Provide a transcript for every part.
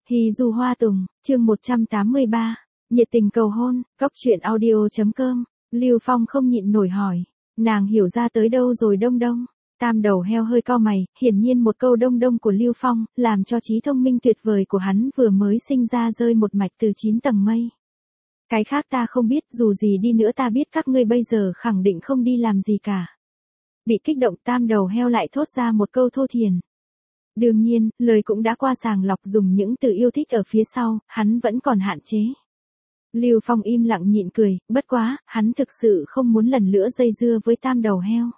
Hì dù hoa tùng, chương 183, nhiệt tình cầu hôn, cóc truyện audio.com, Lưu Phong không nhịn nổi hỏi, nàng hiểu ra tới đâu rồi Đông Đông. Tam đầu heo hơi cau mày, hiển nhiên một câu Đông Đông của Lưu Phong, làm cho trí thông minh tuyệt vời của hắn vừa mới sinh ra rơi một mạch từ 9 tầng mây. Cái khác ta không biết, dù gì đi nữa ta biết các ngươi bây giờ khẳng định không đi làm gì cả. Bị kích động tam đầu heo lại thốt ra một câu thô thiển. Đương nhiên, lời cũng đã qua sàng lọc dùng những từ yêu thích ở phía sau, hắn vẫn còn hạn chế. Lưu Phong im lặng nhịn cười, bất quá, hắn thực sự không muốn lần nữa dây dưa với tam đầu heo.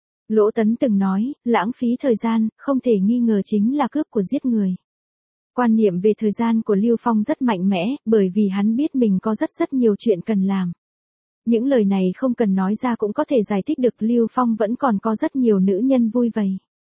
Lỗ Tấn từng nói, lãng phí thời gian, không thể nghi ngờ chính là cướp của giết người. Quan niệm về thời gian của Lưu Phong rất mạnh mẽ, bởi vì hắn biết mình có rất nhiều chuyện cần làm. Những lời này không cần nói ra cũng có thể giải thích được Lưu Phong vẫn còn có rất nhiều nữ nhân vui vầy.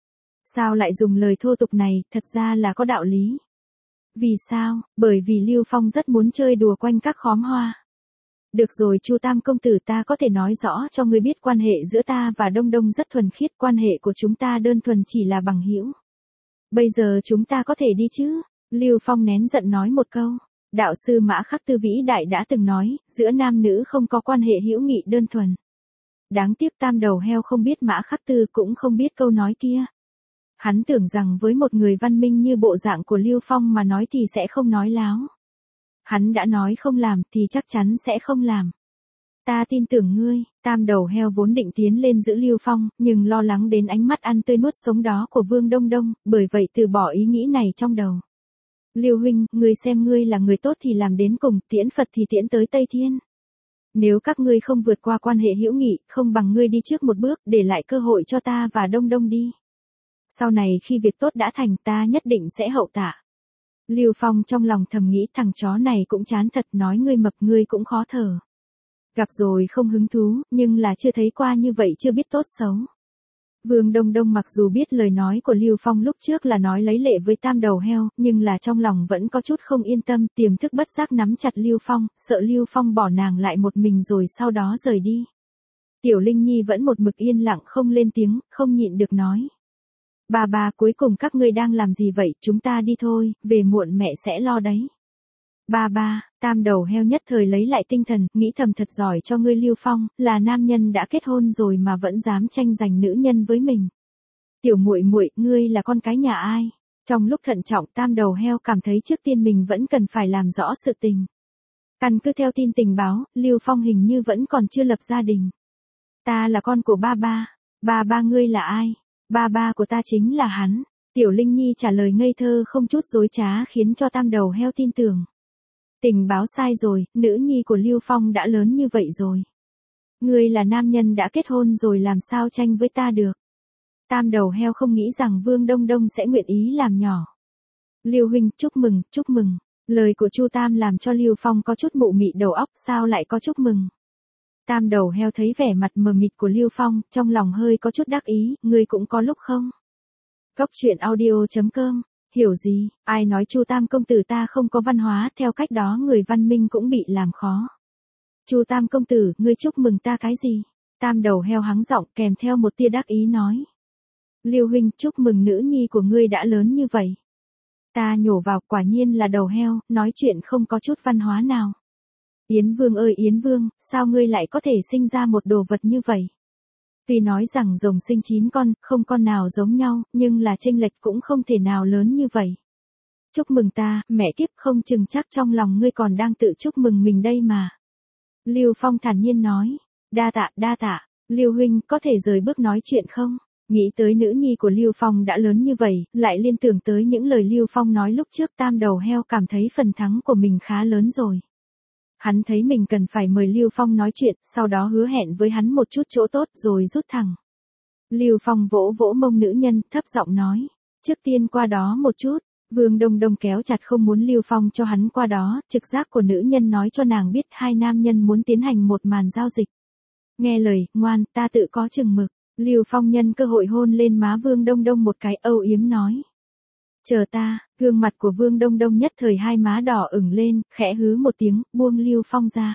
Sao lại dùng lời thô tục này, thật ra là có đạo lý. Vì sao? Bởi vì Lưu Phong rất muốn chơi đùa quanh các khóm hoa. Được rồi Chu Tam công tử, ta có thể nói rõ cho ngươi biết quan hệ giữa ta và Đông Đông rất thuần khiết, quan hệ của chúng ta đơn thuần chỉ là bằng hữu. Bây giờ chúng ta có thể đi chứ? Lưu Phong nén giận nói một câu. Đạo sư Mã Khắc Tư vĩ đại đã từng nói, giữa nam nữ không có quan hệ hữu nghị đơn thuần. Đáng tiếc tam đầu heo không biết Mã Khắc Tư cũng không biết câu nói kia. Hắn tưởng rằng với một người văn minh như bộ dạng của Lưu Phong mà nói thì sẽ không nói láo. Hắn đã nói không làm thì chắc chắn sẽ không làm. Ta tin tưởng ngươi. Tam đầu heo vốn định tiến lên giữ Lưu Phong, nhưng lo lắng đến ánh mắt ăn tươi nuốt sống đó của Vương Đông Đông, bởi vậy từ bỏ ý nghĩ này trong đầu. Lưu huynh, ngươi xem ngươi là người tốt thì làm đến cùng, tiễn Phật thì tiễn tới Tây Thiên. Nếu các ngươi không vượt qua quan hệ hữu nghị, không bằng ngươi đi trước một bước, để lại cơ hội cho ta và Đông Đông đi. Sau này khi việc tốt đã thành, ta nhất định sẽ hậu tạ. Lưu Phong trong lòng thầm nghĩ, thằng chó này cũng chán thật, nói ngươi mập ngươi cũng khó thở. Gặp rồi không hứng thú, nhưng là chưa thấy qua như vậy chưa biết tốt xấu. Vương Đông Đông mặc dù biết lời nói của Lưu Phong lúc trước là nói lấy lệ với tam đầu heo, nhưng là trong lòng vẫn có chút không yên tâm, tiềm thức bất giác nắm chặt Lưu Phong, sợ Lưu Phong bỏ nàng lại một mình rồi sau đó rời đi. Tiểu Linh Nhi vẫn một mực yên lặng không lên tiếng, không nhịn được nói. Bà cuối cùng các ngươi đang làm gì vậy, chúng ta đi thôi, về muộn mẹ sẽ lo đấy. Ba, tam đầu heo nhất thời lấy lại tinh thần, nghĩ thầm thật giỏi cho ngươi Lưu Phong, là nam nhân đã kết hôn rồi mà vẫn dám tranh giành nữ nhân với mình. Tiểu muội muội, ngươi là con cái nhà ai? Trong lúc thận trọng tam đầu heo cảm thấy trước tiên mình vẫn cần phải làm rõ sự tình. Căn cứ theo tin tình báo, Lưu Phong hình như vẫn còn chưa lập gia đình. Ta là con của ba ngươi là ai? Ba của ta chính là hắn. Tiểu Linh Nhi trả lời ngây thơ không chút dối trá khiến cho tam đầu heo tin tưởng. Tình báo sai rồi, nữ nhi của Lưu Phong đã lớn như vậy rồi. Ngươi là nam nhân đã kết hôn rồi làm sao tranh với ta được. Tam đầu heo không nghĩ rằng Vương Đông Đông sẽ nguyện ý làm nhỏ. Lưu huynh, chúc mừng. Lời của Chu Tam làm cho Lưu Phong có chút mụ mị đầu óc, sao lại có chúc mừng. Tam đầu heo thấy vẻ mặt mờ mịt của Lưu Phong, trong lòng hơi có chút đắc ý, ngươi cũng có lúc không? Cóc truyện audio.com, hiểu gì, ai nói Chu Tam công tử ta không có văn hóa, theo cách đó người văn minh cũng bị làm khó. Chu Tam công tử, ngươi chúc mừng ta cái gì? Tam đầu heo hắng giọng kèm theo một tia đắc ý nói. Lưu huynh, chúc mừng nữ nhi của ngươi đã lớn như vậy. Ta nhổ vào, quả nhiên là đầu heo, nói chuyện không có chút văn hóa nào. Yến Vương ơi Yến Vương, sao ngươi lại có thể sinh ra một đồ vật như vậy? Tuy nói rằng rồng sinh 9 con, không con nào giống nhau, nhưng là chênh lệch cũng không thể nào lớn như vậy. Chúc mừng ta, mẹ kiếp, không chừng chắc trong lòng ngươi còn đang tự chúc mừng mình đây mà. Lưu Phong thản nhiên nói, đa tạ, Lưu huynh có thể rời bước nói chuyện không? Nghĩ tới nữ nhi của Lưu Phong đã lớn như vậy, lại liên tưởng tới những lời Lưu Phong nói lúc trước, tam đầu heo cảm thấy phần thắng của mình khá lớn rồi. Hắn thấy mình cần phải mời Lưu Phong nói chuyện, sau đó hứa hẹn với hắn một chút chỗ tốt rồi rút thẳng. Lưu Phong vỗ mông nữ nhân, thấp giọng nói, trước tiên qua đó một chút. Vương Đông Đông kéo chặt không muốn Lưu Phong cho hắn qua đó, trực giác của nữ nhân nói cho nàng biết hai nam nhân muốn tiến hành một màn giao dịch. Nghe lời, ngoan, ta tự có chừng mực. Lưu Phong nhân cơ hội hôn lên má Vương Đông Đông một cái, âu yếm nói. Chờ ta, gương mặt của Vương Đông Đông nhất thời hai má đỏ ửng lên, khẽ hứ một tiếng, buông Lưu Phong ra.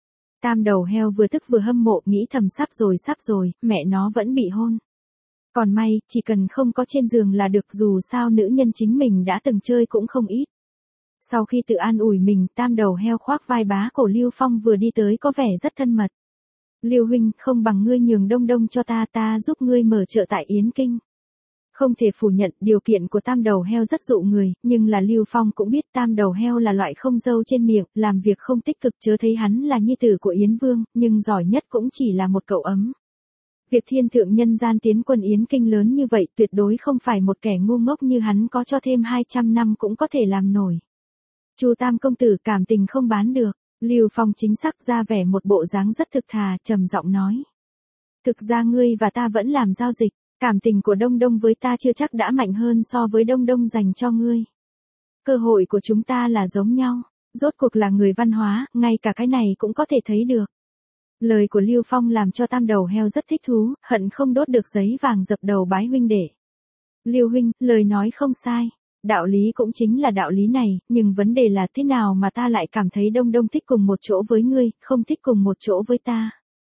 Tam đầu heo vừa tức vừa hâm mộ, nghĩ thầm sắp rồi, mẹ nó vẫn bị hôn. Còn may, chỉ cần không có trên giường là được, dù sao nữ nhân chính mình đã từng chơi cũng không ít. Sau khi tự an ủi mình, tam đầu heo khoác vai bá cổ Lưu Phong vừa đi tới có vẻ rất thân mật. Lưu huynh, không bằng ngươi nhường Đông Đông cho ta giúp ngươi mở chợ tại Yến Kinh. Không thể phủ nhận, điều kiện của tam đầu heo rất dụ người, nhưng là Lưu Phong cũng biết tam đầu heo là loại không dâu trên miệng, làm việc không tích cực, chớ thấy hắn là nhi tử của Yến Vương, nhưng giỏi nhất cũng chỉ là một cậu ấm. Việc thiên thượng nhân gian tiến quân Yến Kinh lớn như vậy tuyệt đối không phải một kẻ ngu ngốc như hắn có cho thêm 200 năm cũng có thể làm nổi. Chu tam công tử, cảm tình không bán được. Lưu Phong chính xác ra vẻ một bộ dáng rất thực thà, trầm giọng nói. Thực ra ngươi và ta vẫn làm giao dịch, cảm tình của Đông Đông với ta chưa chắc đã mạnh hơn so với Đông Đông dành cho ngươi. Cơ hội của chúng ta là giống nhau, rốt cuộc là người văn hóa, ngay cả cái này cũng có thể thấy được. Lời của Lưu Phong làm cho tam đầu heo rất thích thú, hận không đốt được giấy vàng dập đầu bái huynh đệ. Lưu huynh, lời nói không sai. Đạo lý cũng chính là đạo lý này, nhưng vấn đề là thế nào mà ta lại cảm thấy Đông Đông thích cùng một chỗ với ngươi, không thích cùng một chỗ với ta.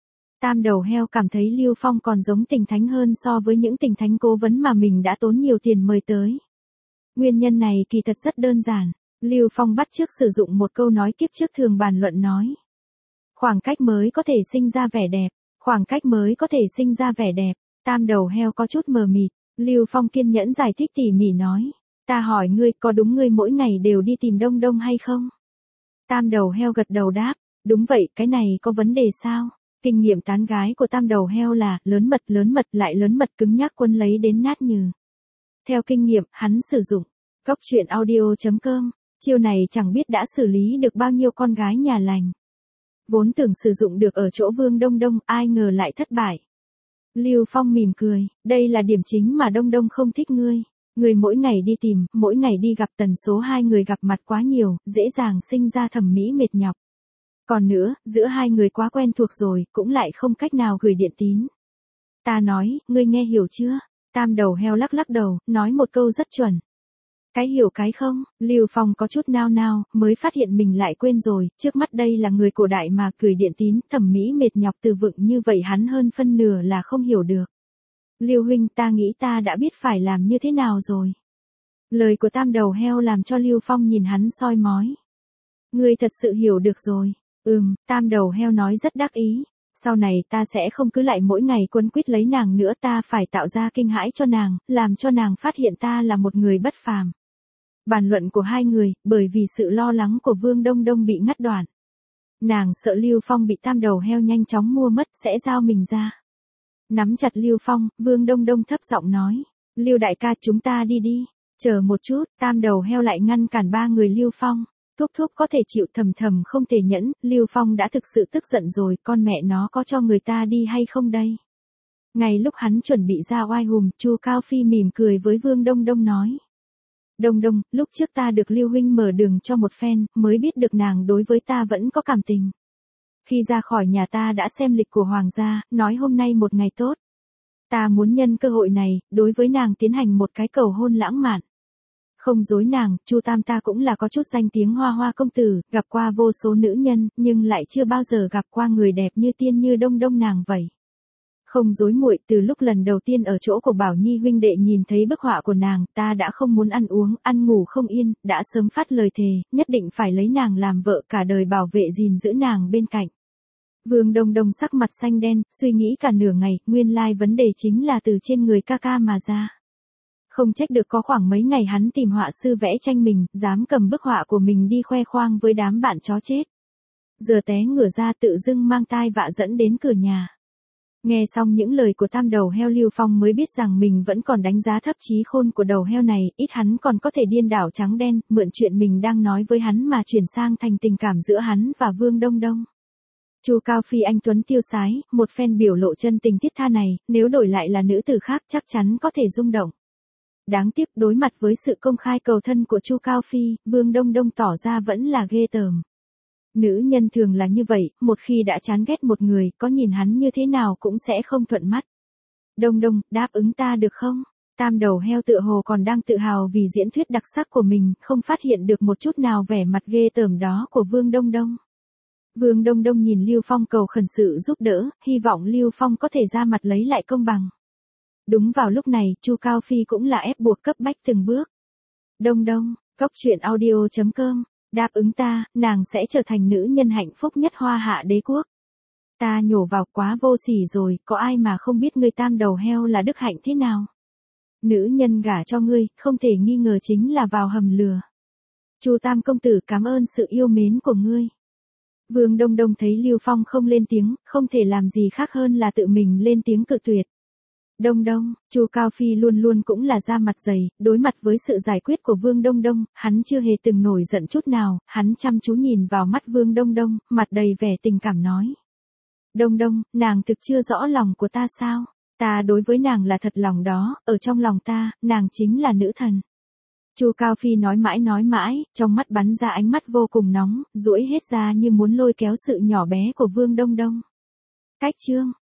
Tam đầu heo cảm thấy Lưu Phong còn giống tình thánh hơn so với những tình thánh cố vấn mà mình đã tốn nhiều tiền mời tới. Nguyên nhân này kỳ thật rất đơn giản. Lưu Phong bắt chước sử dụng một câu nói kiếp trước thường bàn luận nói. Khoảng cách mới có thể sinh ra vẻ đẹp, khoảng cách mới có thể sinh ra vẻ đẹp. Tam đầu heo có chút mờ mịt, Lưu Phong kiên nhẫn giải thích tỉ mỉ nói. Ta hỏi ngươi, có đúng ngươi mỗi ngày đều đi tìm Đông Đông hay không? Tam đầu heo gật đầu đáp, đúng vậy, cái này có vấn đề sao? Kinh nghiệm tán gái của tam đầu heo là, lớn mật lại lớn mật cứng nhắc quấn lấy đến nát nhừ. Theo kinh nghiệm, hắn sử dụng, góc truyện audio.com, chiêu này chẳng biết đã xử lý được bao nhiêu con gái nhà lành. Vốn tưởng sử dụng được ở chỗ Vương Đông Đông, ai ngờ lại thất bại. Lưu Phong mỉm cười, đây là điểm chính mà Đông Đông không thích ngươi. Người mỗi ngày đi tìm, mỗi ngày đi gặp, tần số hai người gặp mặt quá nhiều, dễ dàng sinh ra thẩm mỹ mệt nhọc. Còn nữa, giữa hai người quá quen thuộc rồi, cũng lại không cách nào gửi điện tín. Ta nói, ngươi nghe hiểu chưa? Tam đầu heo lắc lắc đầu, nói một câu rất chuẩn. Cái hiểu cái không, Lưu Phong có chút nao nao, mới phát hiện mình lại quên rồi, trước mắt đây là người cổ đại mà gửi điện tín, thẩm mỹ mệt nhọc từ vựng như vậy hắn hơn phân nửa là không hiểu được. Lưu huynh, ta nghĩ ta đã biết phải làm như thế nào rồi. Lời của tam đầu heo làm cho Lưu Phong nhìn hắn soi mói. Ngươi thật sự hiểu được rồi. Tam đầu heo nói rất đắc ý. Sau này ta sẽ không cứ lại mỗi ngày quấn quýt lấy nàng nữa, ta phải tạo ra kinh hãi cho nàng, làm cho nàng phát hiện ta là một người bất phàm. Bàn luận của hai người, bởi vì sự lo lắng của Vương Đông Đông bị ngắt đoạn. Nàng sợ Lưu Phong bị tam đầu heo nhanh chóng mua mất sẽ giao mình ra. Nắm chặt Lưu Phong, Vương Đông Đông thấp giọng nói. Lưu đại ca, chúng ta đi đi. Chờ một chút, tam đầu heo lại ngăn cản ba người Lưu Phong. Thúc có thể chịu, thầm không thể nhẫn, Lưu Phong đã thực sự tức giận rồi, con mẹ nó có cho người ta đi hay không đây? Ngay lúc hắn chuẩn bị ra oai hùng, Chu Cao Phi mỉm cười với Vương Đông Đông nói. Đông Đông, lúc trước ta được Lưu huynh mở đường cho một phen, mới biết được nàng đối với ta vẫn có cảm tình. Khi ra khỏi nhà ta đã xem lịch của hoàng gia, nói hôm nay một ngày tốt. Ta muốn nhân cơ hội này, đối với nàng tiến hành một cái cầu hôn lãng mạn. Không dối nàng, Chu Tam ta cũng là có chút danh tiếng hoa công tử, gặp qua vô số nữ nhân, nhưng lại chưa bao giờ gặp qua người đẹp như tiên như Đông Đông nàng vậy. Không dối muội, từ lúc lần đầu tiên ở chỗ của Bảo Nhi huynh đệ nhìn thấy bức họa của nàng, ta đã không muốn ăn uống, ăn ngủ không yên, đã sớm phát lời thề, nhất định phải lấy nàng làm vợ, cả đời bảo vệ gìn giữ nàng bên cạnh. Vương Đông Đông sắc mặt xanh đen, suy nghĩ cả nửa ngày, nguyên lai vấn đề chính là từ trên người ca ca mà ra. Không trách được có khoảng mấy ngày hắn tìm họa sư vẽ tranh mình, dám cầm bức họa của mình đi khoe khoang với đám bạn chó chết. Giờ té ngửa ra tự dưng mang tai vạ dẫn đến cửa nhà. Nghe xong những lời của tam đầu heo, Lưu Phong mới biết rằng mình vẫn còn đánh giá thấp trí khôn của đầu heo này, ít hắn còn có thể điên đảo trắng đen, mượn chuyện mình đang nói với hắn mà chuyển sang thành tình cảm giữa hắn và Vương Đông Đông. Chu Cao Phi anh tuấn tiêu sái, một phen biểu lộ chân tình thiết tha này, nếu đổi lại là nữ tử khác chắc chắn có thể rung động. Đáng tiếc đối mặt với sự công khai cầu thân của Chu Cao Phi, Vương Đông Đông tỏ ra vẫn là ghê tởm. Nữ nhân thường là như vậy, một khi đã chán ghét một người, có nhìn hắn như thế nào cũng sẽ không thuận mắt. Đông Đông, đáp ứng ta được không? Tam đầu heo tựa hồ còn đang tự hào vì diễn thuyết đặc sắc của mình, không phát hiện được một chút nào vẻ mặt ghê tởm đó của Vương Đông Đông. Vương Đông Đông nhìn Lưu Phong cầu khẩn sự giúp đỡ, hy vọng Lưu Phong có thể ra mặt lấy lại công bằng. Đúng vào lúc này, Chu Cao Phi cũng là ép buộc cấp bách từng bước. Đông Đông, Cốc truyện audio.com, đáp ứng ta, nàng sẽ trở thành nữ nhân hạnh phúc nhất Hoa Hạ đế quốc. Ta nhổ vào quá vô sỉ rồi, có ai mà không biết ngươi tam đầu heo là đức hạnh thế nào. Nữ nhân gả cho ngươi, không thể nghi ngờ chính là vào hầm lửa. Chu Tam công tử cảm ơn sự yêu mến của ngươi. Vương Đông Đông thấy Lưu Phong không lên tiếng, không thể làm gì khác hơn là tự mình lên tiếng cự tuyệt. Đông Đông, Chu Cao Phi luôn luôn cũng là da mặt dày, đối mặt với sự giải quyết của Vương Đông Đông, hắn chưa hề từng nổi giận chút nào, hắn chăm chú nhìn vào mắt Vương Đông Đông, mặt đầy vẻ tình cảm nói. Đông Đông, nàng thực chưa rõ lòng của ta sao? Ta đối với nàng là thật lòng đó, ở trong lòng ta, nàng chính là nữ thần. Chu Cao Phi nói mãi, trong mắt bắn ra ánh mắt vô cùng nóng, duỗi hết ra như muốn lôi kéo sự nhỏ bé của Vương Đông Đông. Cách chương